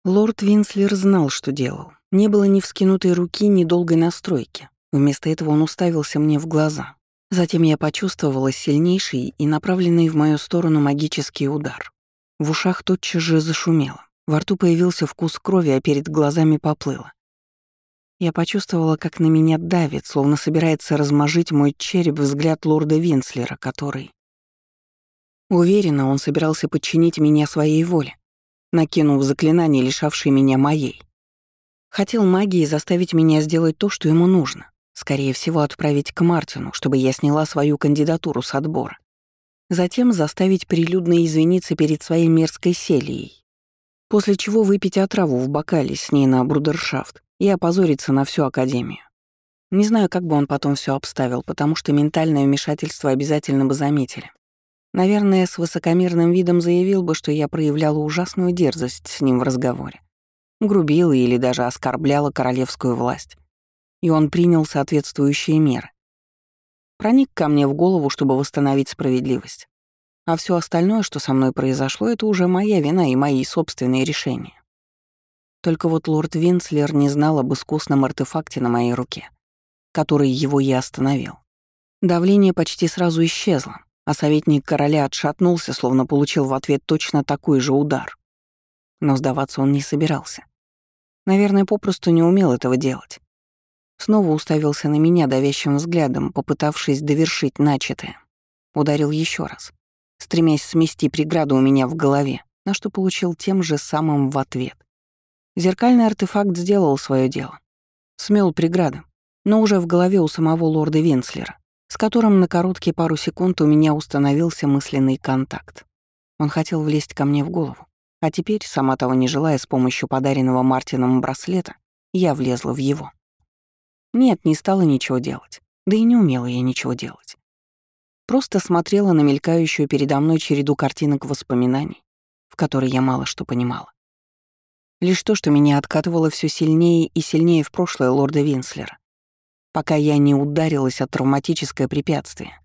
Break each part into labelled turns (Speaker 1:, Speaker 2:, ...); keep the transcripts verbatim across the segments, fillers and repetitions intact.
Speaker 1: Лорд Винслер знал, что делал. Не было ни вскинутой руки, ни долгой настройки. Вместо этого он уставился мне в глаза. Затем я почувствовала сильнейший и направленный в мою сторону магический удар. В ушах тотчас же зашумело. Во рту появился вкус крови, а перед глазами поплыло. Я почувствовала, как на меня давит, словно собирается размажить мой череп взгляд лорда Винслера, который... Уверена, он собирался подчинить меня своей воле, накинув заклинание, лишавшее меня моей. Хотел магией заставить меня сделать то, что ему нужно. Скорее всего, отправить к Мартину, чтобы я сняла свою кандидатуру с отбора. Затем заставить прилюдно извиниться перед своей мерзкой селией. После чего выпить отраву в бокале с ней на брудершафт и опозориться на всю Академию. Не знаю, как бы он потом все обставил, потому что ментальное вмешательство обязательно бы заметили. Наверное, с высокомерным видом заявил бы, что я проявляла ужасную дерзость с ним в разговоре. Грубила или даже оскорбляла королевскую власть. И он принял соответствующие меры. Проник ко мне в голову, чтобы восстановить справедливость. А все остальное, что со мной произошло, это уже моя вина и мои собственные решения. Только вот лорд Винслер не знал об искусном артефакте на моей руке, который его и остановил. Давление почти сразу исчезло, а советник короля отшатнулся, словно получил в ответ точно такой же удар. Но сдаваться он не собирался. Наверное, попросту не умел этого делать. Снова уставился на меня давящим взглядом, попытавшись довершить начатое. Ударил еще раз, стремясь смести преграду у меня в голове, на что получил тем же самым в ответ. Зеркальный артефакт сделал свое дело. Смел преграды, но уже в голове у самого лорда Винслера, с которым на короткие пару секунд у меня установился мысленный контакт. Он хотел влезть ко мне в голову, а теперь, сама того не желая, с помощью подаренного Мартином браслета, я влезла в его. Нет, не стала ничего делать. Да и не умела я ничего делать. Просто смотрела на мелькающую передо мной череду картинок воспоминаний, в которой я мало что понимала. Лишь то, что меня откатывало все сильнее и сильнее в прошлое лорда Винслера, пока я не ударилась от травматическое препятствие,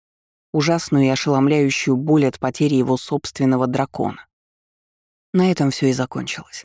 Speaker 1: ужасную и ошеломляющую боль от потери его собственного дракона. На этом все и закончилось.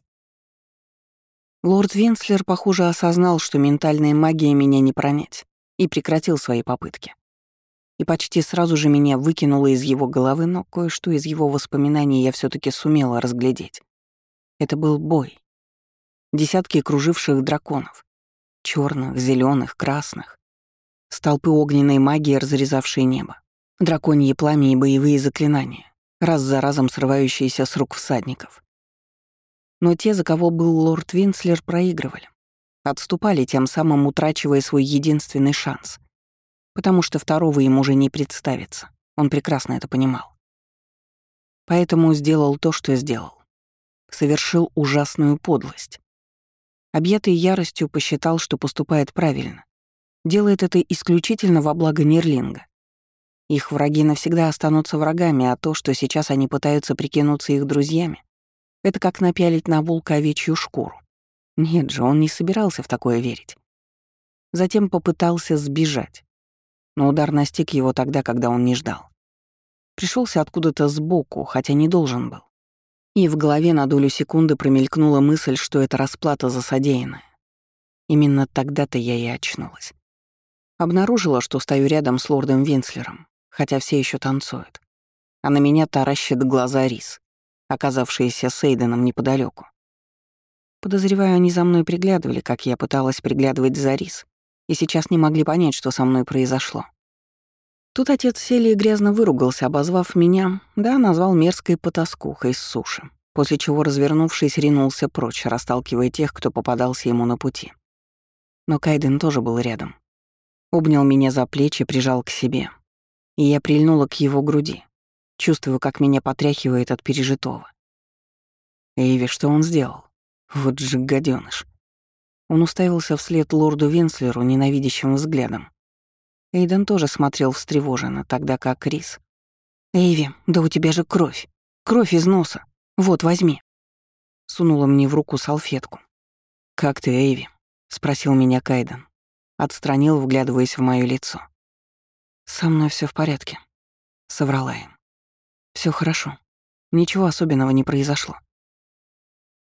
Speaker 1: Лорд Винслер, похоже, осознал, что ментальная магия меня не пронять, и прекратил свои попытки. И почти сразу же меня выкинуло из его головы, но кое-что из его воспоминаний я все таки сумела разглядеть. Это был бой. Десятки круживших драконов. Черных, зеленых, красных. Столпы огненной магии, разрезавшие небо. Драконьи пламя и боевые заклинания, раз за разом срывающиеся с рук всадников. Но те, за кого был лорд Винслер, проигрывали. Отступали, тем самым утрачивая свой единственный шанс. Потому что второго им уже не представится. Он прекрасно это понимал. Поэтому сделал то, что сделал. Совершил ужасную подлость. Объятый яростью посчитал, что поступает правильно. Делает это исключительно во благо Нерлинга. Их враги навсегда останутся врагами, а то, что сейчас они пытаются прикинуться их друзьями, это как напялить на волка овечью шкуру. Нет же, он не собирался в такое верить. Затем попытался сбежать. Но удар настиг его тогда, когда он не ждал. Пришелся откуда-то сбоку, хотя не должен был. И в голове на долю секунды промелькнула мысль, что это расплата за содеянное. Именно тогда-то я и очнулась. Обнаружила, что стою рядом с лордом Винслером, хотя все еще танцуют. А на меня таращит глаза Рис, оказавшиеся с Эйденом неподалеку. Подозреваю, они за мной приглядывали, как я пыталась приглядывать за Рис, и сейчас не могли понять, что со мной произошло. Тут отец Селии грязно выругался, обозвав меня, да, назвал мерзкой потаскухой с суши, после чего, развернувшись, ринулся прочь, расталкивая тех, кто попадался ему на пути. Но Кайден тоже был рядом. Обнял меня за плечи, прижал к себе. И я прильнула к его груди, чувствую, как меня потряхивает от пережитого. Эйви, что он сделал? Вот же гадёныш. Он уставился вслед лорду Винслеру ненавидящим взглядом. Эйден тоже смотрел встревоженно, тогда как Крис. «Эйви, да у тебя же кровь. Кровь из носа. Вот, возьми». Сунула мне в руку салфетку. «Как ты, Эйви?» — спросил меня Кайден. Отстранил, вглядываясь в моё лицо. «Со мной всё в порядке», — соврала им. «Всё хорошо. Ничего особенного не произошло».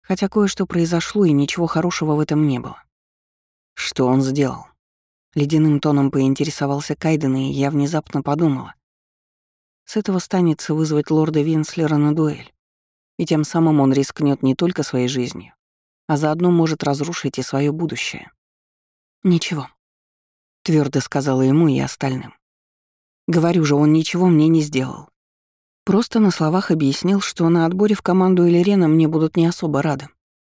Speaker 1: Хотя кое-что произошло, и ничего хорошего в этом не было. Что он сделал? Ледяным тоном поинтересовался Кайден, и я внезапно подумала. С этого станется вызвать лорда Винслера на дуэль. И тем самым он рискнет не только своей жизнью, а заодно может разрушить и свое будущее. «Ничего», — твердо сказала ему и остальным. «Говорю же, он ничего мне не сделал. Просто на словах объяснил, что на отборе в команду Элирена мне будут не особо рады».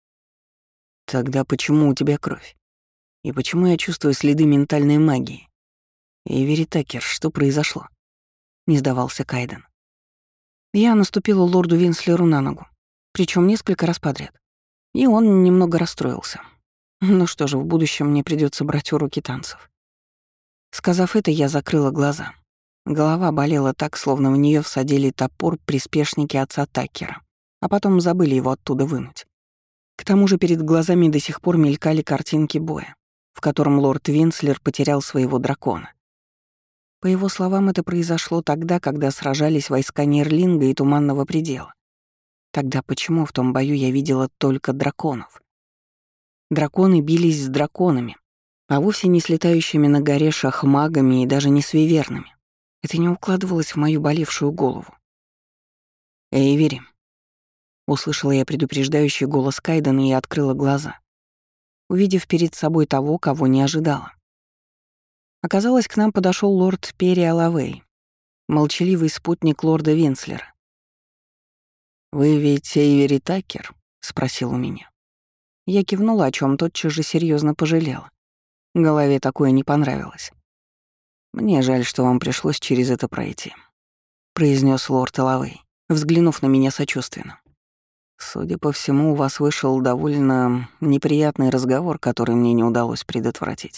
Speaker 1: «Тогда почему у тебя кровь? И почему я чувствую следы ментальной магии? Эйвери Такер, что произошло?» — не сдавался Кайден. Я наступила лорду Винслеру на ногу, причем несколько раз подряд. И он немного расстроился. Ну что же, в будущем мне придется брать уроки танцев. Сказав это, я закрыла глаза. Голова болела так, словно в нее всадили топор приспешники отца Такера, а потом забыли его оттуда вынуть. К тому же перед глазами до сих пор мелькали картинки боя, в котором лорд Винслер потерял своего дракона. По его словам, это произошло тогда, когда сражались войска Нерлинга и Туманного предела. Тогда почему в том бою я видела только драконов? Драконы бились с драконами, а вовсе не с летающими на горе шахмагами и даже не с вивернами. Это не укладывалось в мою болевшую голову. «Эйвери», — услышала я предупреждающий голос Кайдена и открыла глаза, увидев перед собой того, кого не ожидала. Оказалось, к нам подошел лорд Перри Алавей, молчаливый спутник лорда Винслера. «Вы ведь Эйвери Такер?» — спросил у меня. Я кивнула, о чем тотчас же серьезно пожалела. Голове такое не понравилось. «Мне жаль, что вам пришлось через это пройти», — произнес лорд Алавей, взглянув на меня сочувственно. «Судя по всему, у вас вышел довольно неприятный разговор, который мне не удалось предотвратить.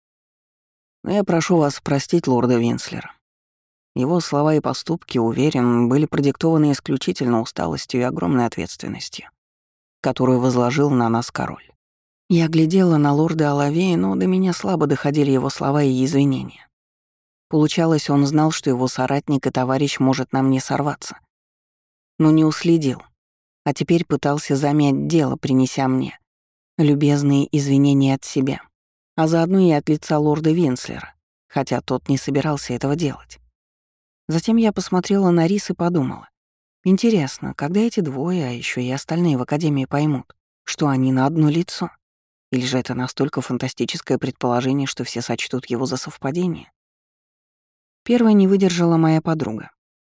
Speaker 1: Но я прошу вас простить лорда Винслера. Его слова и поступки, уверен, были продиктованы исключительно усталостью и огромной ответственностью, которую возложил на нас король». Я глядела на лорда Алавея, но до меня слабо доходили его слова и извинения. Получалось, он знал, что его соратник и товарищ может на мне сорваться. Но не уследил, а теперь пытался замять дело, принеся мне любезные извинения от себя, а заодно и от лица лорда Винслера, хотя тот не собирался этого делать. Затем я посмотрела на Рис и подумала. Интересно, когда эти двое, а еще и остальные в Академии поймут, что они на одно лицо? Или же это настолько фантастическое предположение, что все сочтут его за совпадение? Первой не выдержала моя подруга.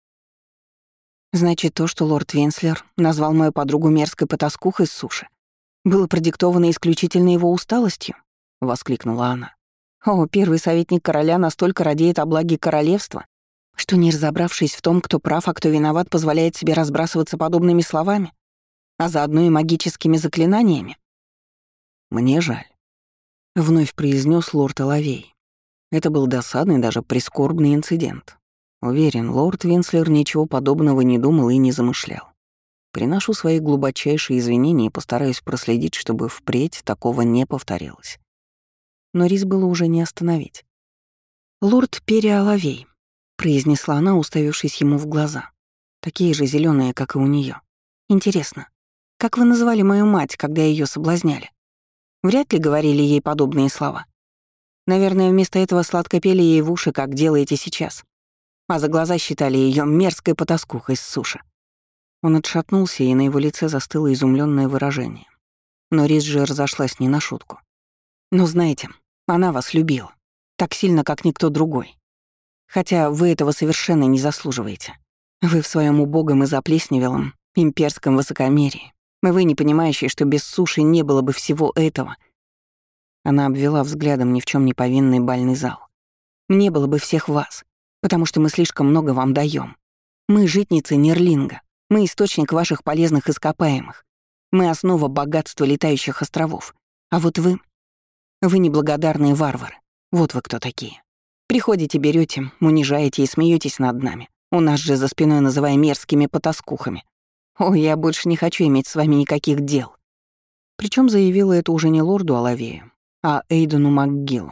Speaker 1: «Значит, то, что лорд Винслер назвал мою подругу мерзкой потаскухой с суши, было продиктовано исключительно его усталостью?» — воскликнула она. «О, первый советник короля настолько радеет о благе королевства, что, не разобравшись в том, кто прав, а кто виноват, позволяет себе разбрасываться подобными словами, а заодно и магическими заклинаниями?» «Мне жаль», — вновь произнес лорд Алавей. Это был досадный, даже прискорбный инцидент. Уверен, лорд Винслер ничего подобного не думал и не замышлял. Приношу свои глубочайшие извинения и постараюсь проследить, чтобы впредь такого не повторилось. Но Рис было уже не остановить. «Лорд Перри Алавей», — произнесла она, уставившись ему в глаза. Такие же зеленые, как и у нее. «Интересно, как вы называли мою мать, когда ее соблазняли? Вряд ли говорили ей подобные слова. Наверное, вместо этого сладко пели ей в уши, как делаете сейчас. А за глаза считали ее мерзкой потаскухой с суши». Он отшатнулся, и на его лице застыло изумленное выражение. Но Рис же разошлась не на шутку. «Но знаете, она вас любила. Так сильно, как никто другой. Хотя вы этого совершенно не заслуживаете. Вы в своем убогом и заплесневелом имперском высокомерии. Вы, не понимающие, что без суши не было бы всего этого». Она обвела взглядом ни в чем не повинный бальный зал. «Не было бы всех вас, потому что мы слишком много вам даем. Мы житницы Нерлинга, мы источник ваших полезных ископаемых, мы основа богатства летающих островов. А вот вы... Вы неблагодарные варвары. Вот вы кто такие. Приходите, берете, унижаете и смеетесь над нами. У нас же за спиной называя мерзкими потаскухами. Ой, я больше не хочу иметь с вами никаких дел». Причем заявила это уже не лорду Алавею, а Эйдену МакГиллу.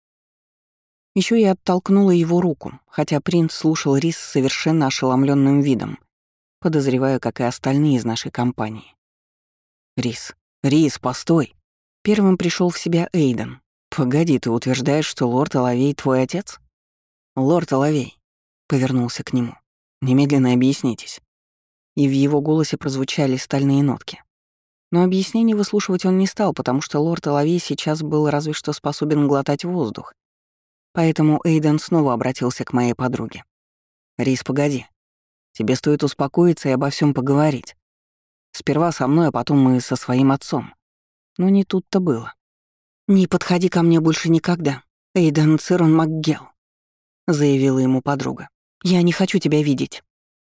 Speaker 1: Еще я оттолкнула его руку, хотя принц слушал Рис с совершенно ошеломленным видом, подозревая, как и остальные из нашей компании. Рис. Рис, постой. Первым пришел в себя Эйден. Погоди, ты утверждаешь, что лорд Оловей твой отец? Лорд Оловей. Повернулся к нему. Немедленно объяснитесь. И в его голосе прозвучали стальные нотки. Но объяснений выслушивать он не стал, потому что лорд Оловей сейчас был разве что способен глотать воздух. Поэтому Эйден снова обратился к моей подруге. «Рис, погоди. Тебе стоит успокоиться и обо всем поговорить. Сперва со мной, а потом мы со своим отцом». Но не тут-то было. «Не подходи ко мне больше никогда, Эйден Цирон МакГелл», — заявила ему подруга. «Я не хочу тебя видеть».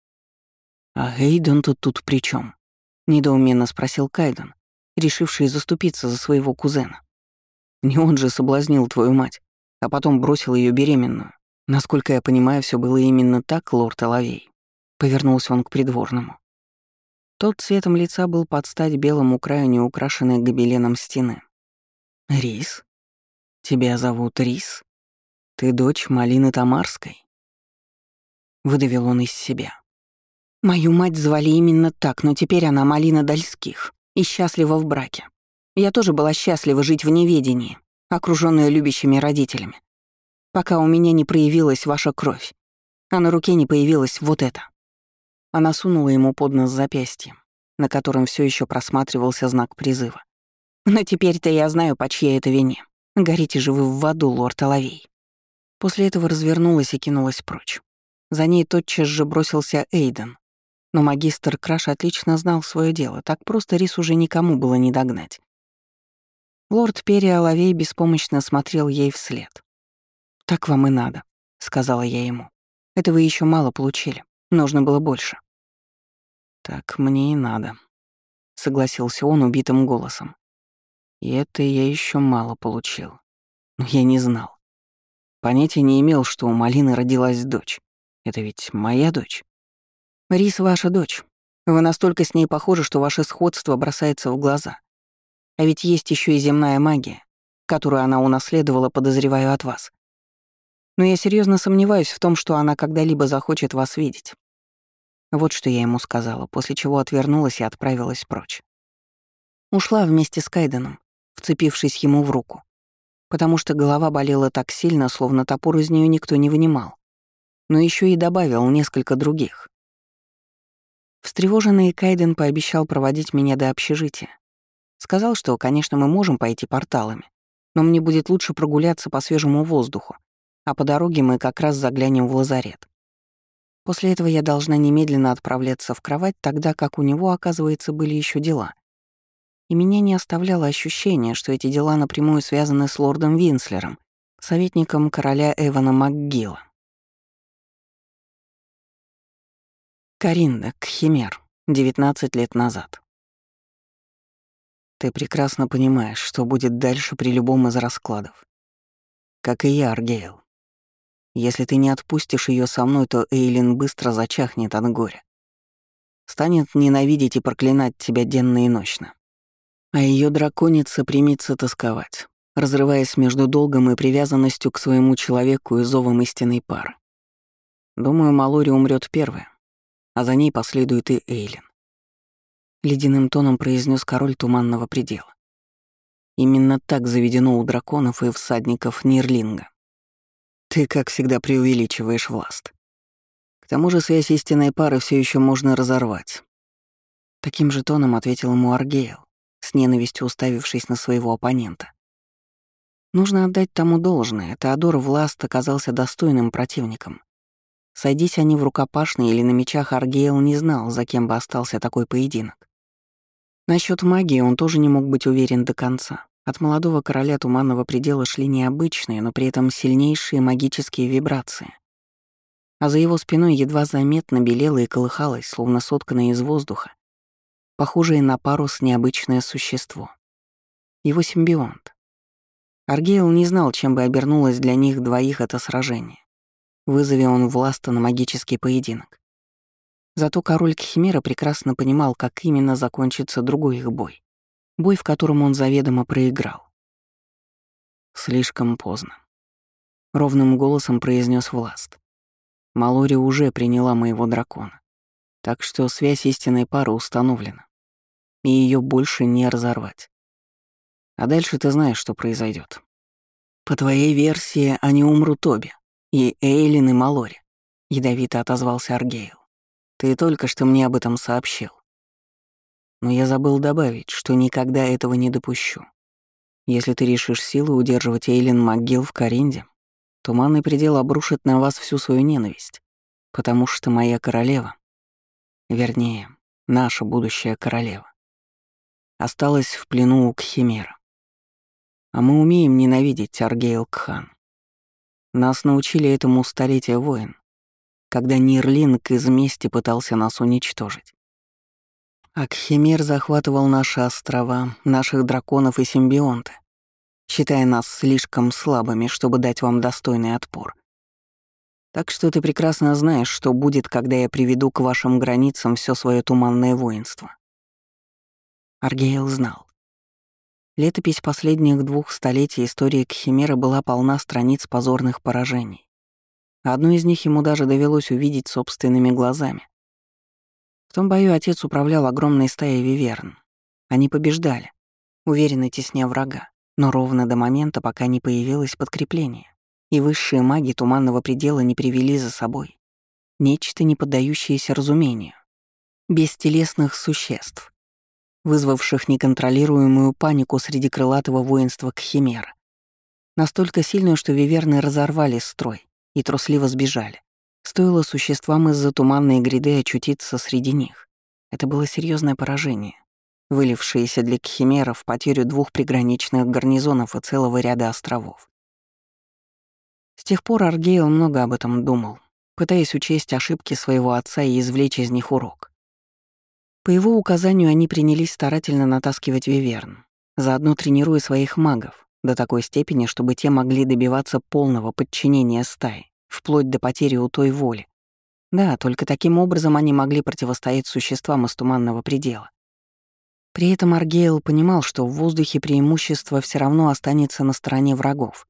Speaker 1: «А Эйден-то тут при чем? Недоуменно спросил Кайден, решивший заступиться за своего кузена. «Не он же соблазнил твою мать, а потом бросил ее беременную. Насколько я понимаю, все было именно так, лорд Оловей». Повернулся он к придворному. Тот цветом лица был под стать белому краю неукрашенной гобеленом стены. «Рис? Тебя зовут Рис? Ты дочь Малины Тамарской?» Выдавил он из себя. «Мою мать звали именно так, но теперь она Малина Дальских и счастлива в браке. Я тоже была счастлива жить в неведении, окружённая любящими родителями, пока у меня не проявилась ваша кровь, а на руке не появилась вот это». Она сунула ему под нос запястье, на котором все еще просматривался знак призыва. «Но теперь-то я знаю, по чьей это вине. Горите же вы в аду, лорд Оловей». После этого развернулась и кинулась прочь. За ней тотчас же бросился Эйден. Но магистр Краш отлично знал свое дело, так просто Рис уже никому было не догнать. Лорд Перри Оловей беспомощно смотрел ей вслед. «Так вам и надо», — сказала я ему. «Это вы еще мало получили. Нужно было больше». «Так мне и надо», — согласился он убитым голосом. «И это я еще мало получил. Но я не знал. Понятия не имел, что у Малины родилась дочь. Это ведь моя дочь». «Рис ваша дочь. Вы настолько с ней похожи, что ваше сходство бросается в глаза. А ведь есть еще и земная магия, которую она унаследовала, подозреваю, от вас. Но я серьезно сомневаюсь в том, что она когда-либо захочет вас видеть». Вот что я ему сказала, после чего отвернулась и отправилась прочь. Ушла вместе с Кайденом, вцепившись ему в руку, потому что голова болела так сильно, словно топор из нее никто не вынимал. Но еще и добавил несколько других. Встревоженный Кайден пообещал проводить меня до общежития. Сказал, что, конечно, мы можем пойти порталами, но мне будет лучше прогуляться по свежему воздуху, а по дороге мы как раз заглянем в лазарет. После этого я должна немедленно отправляться в кровать, тогда как у него, оказывается, были еще дела. И меня не оставляло ощущение, что эти дела напрямую связаны с лордом Винслером, советником короля Эвана МакГилла. Каринда, Кхимер, девятнадцать лет назад. Ты прекрасно понимаешь, что будет дальше при любом из раскладов. Как и я, Аргейл. Если ты не отпустишь ее со мной, то Эйлин быстро зачахнет от горя. Станет ненавидеть и проклинать тебя денно и ночно. А ее драконица примется тосковать, разрываясь между долгом и привязанностью к своему человеку и зовом истинной пары. Думаю, Малори умрет первая, а за ней последует и Эйлин. Ледяным тоном произнес король Туманного предела. Именно так заведено у драконов и всадников Нирлинга. Ты, как всегда, преувеличиваешь власть. К тому же связь истинной пары все еще можно разорвать. Таким же тоном ответил ему Аргейл, с ненавистью уставившись на своего оппонента. Нужно отдать тому должное, Теодор Власт оказался достойным противником. Сойдись они в рукопашной или на мечах, Аргейл не знал, за кем бы остался такой поединок. Насчет магии он тоже не мог быть уверен до конца. От молодого короля Туманного предела шли необычные, но при этом сильнейшие магические вибрации. А за его спиной едва заметно белело и колыхалось, словно сотканное из воздуха, похожее на парус необычное существо. Его симбионт. Аргейл не знал, чем бы обернулось для них двоих это сражение. Вызови он Власта на магический поединок. Зато король Кхимера прекрасно понимал, как именно закончится другой их бой. Бой, в котором он заведомо проиграл. «Слишком поздно», — ровным голосом произнес Власт. «Малори уже приняла моего дракона, так что связь истинной пары установлена. и ее больше не разорвать. А дальше ты знаешь, что произойдет. По твоей версии, они умрут обе, и Эйлин, и Малори, ядовито отозвался Аргейл. Ты только что мне об этом сообщил. Но я забыл добавить, что никогда этого не допущу. Если ты решишь силой удерживать Эйлин МакГилл в Каринде, Туманный предел обрушит на вас всю свою ненависть, потому что моя королева, вернее, наша будущая королева, осталась в плену у Кхимера. А мы умеем ненавидеть, Аргейл Кхан. Нас научили этому столетия войн, когда Нирлинг из мести пытался нас уничтожить. А Кхимер захватывал наши острова, наших драконов и симбионты, считая нас слишком слабыми, чтобы дать вам достойный отпор. Так что ты прекрасно знаешь, что будет, когда я приведу к вашим границам все свое туманное воинство. Аргейл знал. Летопись последних двух столетий истории Кхимера была полна страниц позорных поражений. Одну из них ему даже довелось увидеть собственными глазами. В том бою отец управлял огромной стаей виверн. Они побеждали, уверенно тесня врага, но ровно до момента, пока не появилось подкрепление, и высшие маги Туманного предела не привели за собой нечто, не поддающееся разумению, бестелесных существ, вызвавших неконтролируемую панику среди крылатого воинства Кхимера. Настолько сильную, что виверны разорвали строй и трусливо сбежали. Стоило существам из-за туманной гряды очутиться среди них. Это было серьезное поражение, вылившееся для Кхимера в потерю двух приграничных гарнизонов и целого ряда островов. С тех пор Аргейл много об этом думал, пытаясь учесть ошибки своего отца и извлечь из них урок. По его указанию они принялись старательно натаскивать виверн, заодно тренируя своих магов до такой степени, чтобы те могли добиваться полного подчинения стаи, вплоть до потери у той воли. Да, только таким образом они могли противостоять существам из Туманного предела. При этом Аргейл понимал, что в воздухе преимущество все равно останется на стороне врагов.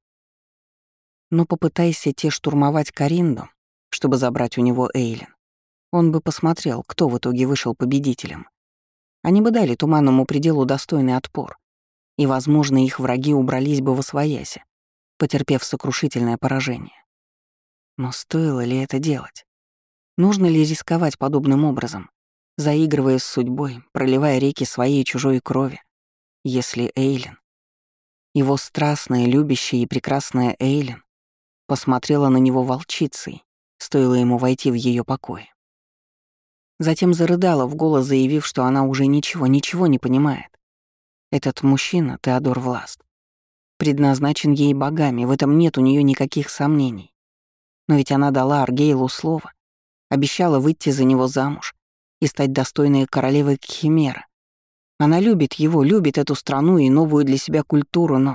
Speaker 1: Но попытайся те штурмовать Каринду, чтобы забрать у него Эйлин, он бы посмотрел, кто в итоге вышел победителем. Они бы дали Туманному пределу достойный отпор, и, возможно, их враги убрались бы восвояси, потерпев сокрушительное поражение. Но стоило ли это делать? Нужно ли рисковать подобным образом, заигрывая с судьбой, проливая реки своей и чужой крови, если Эйлин, его страстная, любящая и прекрасная Эйлин, посмотрела на него волчицей, стоило ему войти в ее покои. Затем зарыдала в голос, заявив, что она уже ничего, ничего не понимает. Этот мужчина, Теодор Власт, предназначен ей богами, в этом нет у нее никаких сомнений. Но ведь она дала Аргейлу слово, обещала выйти за него замуж и стать достойной королевой Кхимера. Она любит его, любит эту страну и новую для себя культуру, но...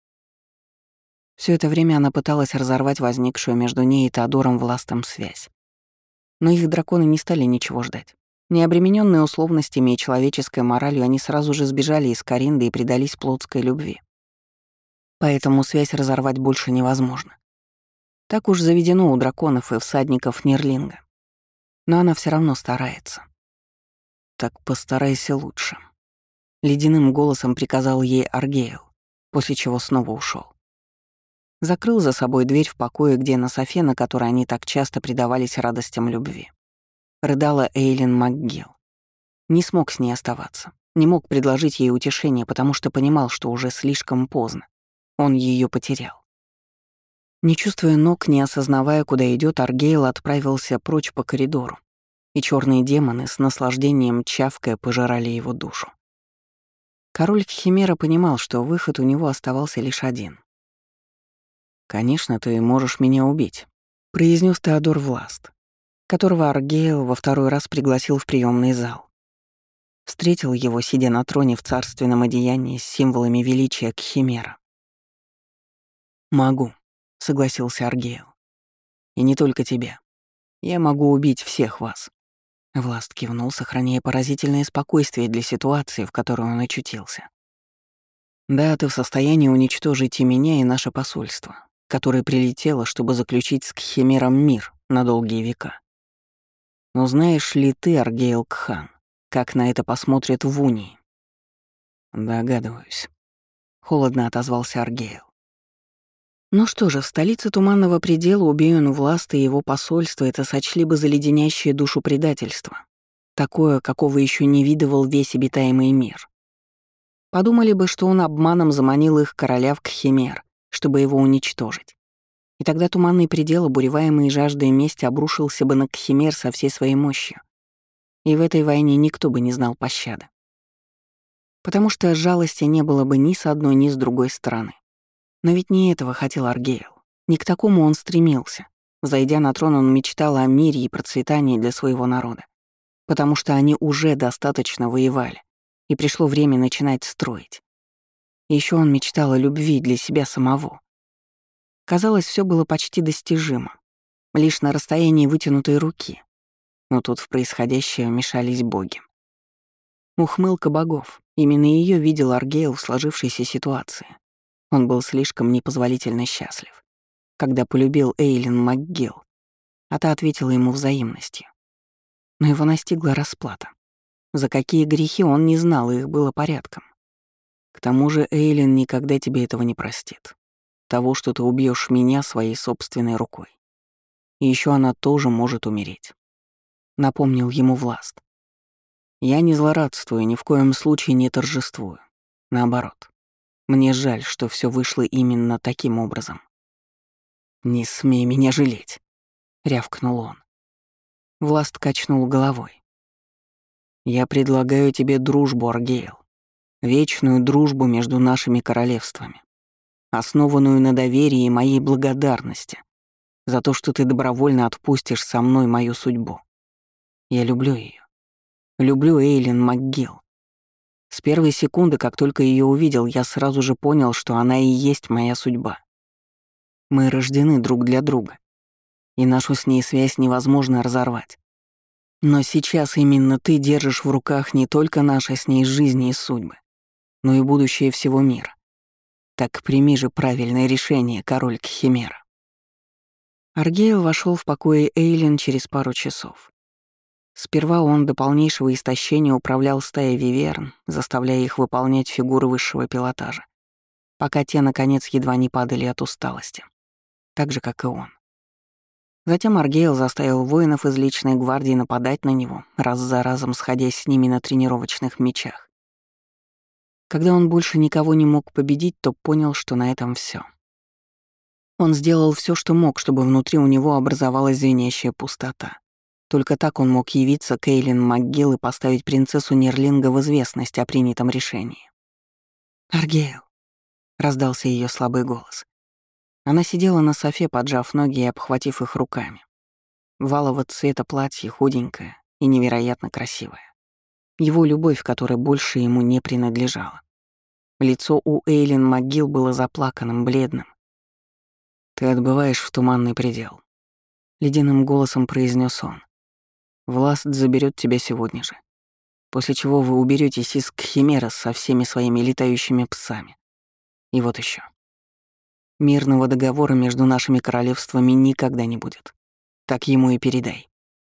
Speaker 1: Все это время она пыталась разорвать возникшую между ней и Теодором Властом связь. Но их драконы не стали ничего ждать. Не обремененные условностями и человеческой моралью, они сразу же сбежали из Каринды и предались плотской любви. Поэтому связь разорвать больше невозможно. Так уж заведено у драконов и всадников Нирлинга. Но она все равно старается. «Так постарайся лучше», — ледяным голосом приказал ей Аргейл, после чего снова ушел. Закрыл за собой дверь в покое, где на софе, на которой они так часто предавались радостям любви, рыдала Эйлин МакГилл. Не смог с ней оставаться, не мог предложить ей утешение, потому что понимал, что уже слишком поздно. Он ее потерял. Не чувствуя ног, не осознавая, куда идет, Аргейл отправился прочь по коридору, и черные демоны с наслаждением чавкая пожирали его душу. Король Кхимера понимал, что выход у него оставался лишь один. «Конечно, ты можешь меня убить», — произнес Теодор Власт, которого Аргейл во второй раз пригласил в приемный зал. Встретил его, сидя на троне в царственном одеянии с символами величия Кхимера. «Могу», — согласился Аргейл. «И не только тебя. Я могу убить всех вас». Власт кивнул, сохраняя поразительное спокойствие для ситуации, в которой он очутился. «Да, ты в состоянии уничтожить и меня, и наше посольство, которое прилетело, чтобы заключить с Кхимером мир на долгие века. Но знаешь ли ты, Аргейл Кхан, как на это посмотрят в Унии, Догадываюсь. Холодно отозвался Аргейл. Ну что же, в столице Туманного предела убей он Власта и его посольство, это сочли бы за леденящее душу предательство. Такое, какого еще не видывал весь обитаемый мир. Подумали бы, что он обманом заманил их короля в Кхимер, чтобы его уничтожить. И тогда Туманный предел, обуреваемый жаждой мести, обрушился бы на Кхимер со всей своей мощью. И в этой войне никто бы не знал пощады. Потому что жалости не было бы ни с одной, ни с другой стороны. Но ведь не этого хотел Аргейл. Не к такому он стремился. Взойдя на трон, он мечтал о мире и процветании для своего народа. Потому что они уже достаточно воевали, и пришло время начинать строить. Еще он мечтал о любви для себя самого. Казалось, все было почти достижимо. Лишь на расстоянии вытянутой руки. Но тут в происходящее вмешались боги. Ухмылка богов. Именно ее видел Аргейл в сложившейся ситуации. Он был слишком непозволительно счастлив, когда полюбил Эйлин МакГилл, а та ответила ему взаимностью. Но его настигла расплата. За какие грехи он не знал, и их было порядком. К тому же Эйлин никогда тебе этого не простит. Того, что ты убьешь меня своей собственной рукой. И еще она тоже может умереть. Напомнил ему Власт. Я не злорадствую, ни в коем случае не торжествую. Наоборот. Мне жаль, что все вышло именно таким образом. «Не смей меня жалеть», — рявкнул он. Власт качнул головой. «Я предлагаю тебе дружбу, Аргейл. Вечную дружбу между нашими королевствами, основанную на доверии и моей благодарности за то, что ты добровольно отпустишь со мной мою судьбу. Я люблю ее. Люблю Эйлин МакГилл. С первой секунды, как только ее увидел, я сразу же понял, что она и есть моя судьба. Мы рождены друг для друга, и нашу с ней связь невозможно разорвать. Но сейчас именно ты держишь в руках не только наши с ней жизни и судьбы, но и будущее всего мира. Так прими же правильное решение, король Кхимера». Аргейл вошел в покои Эйлин через пару часов. Сперва он до полнейшего истощения управлял стаей виверн, заставляя их выполнять фигуры высшего пилотажа, пока те, наконец, едва не падали от усталости. Так же, как и он. Затем Аргейл заставил воинов из личной гвардии нападать на него, раз за разом сходясь с ними на тренировочных мечах. Когда он больше никого не мог победить, то понял, что на этом все. Он сделал все, что мог, чтобы внутри у него образовалась звенящая пустота. Только так он мог явиться к Эйлин МакГилл и поставить принцессу Нерлинга в известность о принятом решении. «Аргейл», — раздался ее слабый голос. Она сидела на софе, поджав ноги и обхватив их руками. Валового цвета платье, худенькое и невероятно красивое. Его любовь, которая больше ему не принадлежала. Лицо у Эйлин МакГилл было заплаканным, бледным. «Ты отбываешь в Туманный предел», — ледяным голосом произнес он. «Власт заберет тебя сегодня же, после чего вы уберетесь из Кхимера со всеми своими летающими псами. И вот еще. Мирного договора между нашими королевствами никогда не будет. Так ему и передай».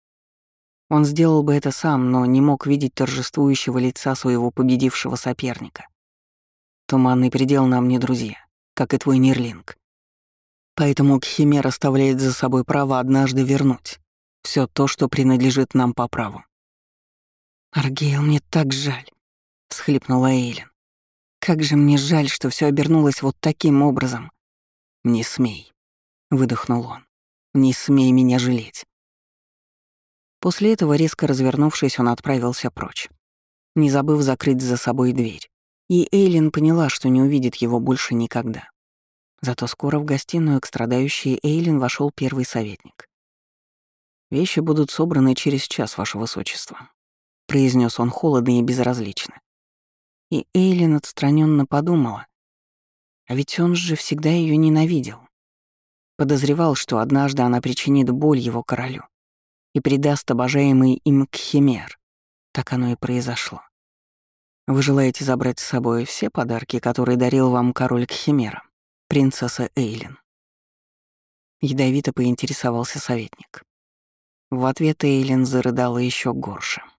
Speaker 1: Он сделал бы это сам, но не мог видеть торжествующего лица своего победившего соперника. Туманный предел нам не друзья, как и твой Нерлинг. Поэтому Кхимер оставляет за собой право однажды вернуть все то, что принадлежит нам по праву. «Аргейл, мне так жаль», — всхлипнула Эйлин. «Как же мне жаль, что все обернулось вот таким образом». «Не смей», — выдохнул он. «Не смей меня жалеть». После этого, резко развернувшись, он отправился прочь, не забыв закрыть за собой дверь. И Эйлин поняла, что не увидит его больше никогда. Зато скоро в гостиную к страдающей Эйлин вошел первый советник. «Вещи будут собраны через час, ваше высочество», — произнес он холодно и безразлично. И Эйлин отстраненно подумала, а ведь он же всегда ее ненавидел. Подозревал, что однажды она причинит боль его королю и предаст обожаемый им Кхимер. Так оно и произошло. Вы желаете забрать с собой все подарки, которые дарил вам король Кхимера, принцесса Эйлин?» Ядовито поинтересовался советник. В ответ Эйлин зарыдала еще горше.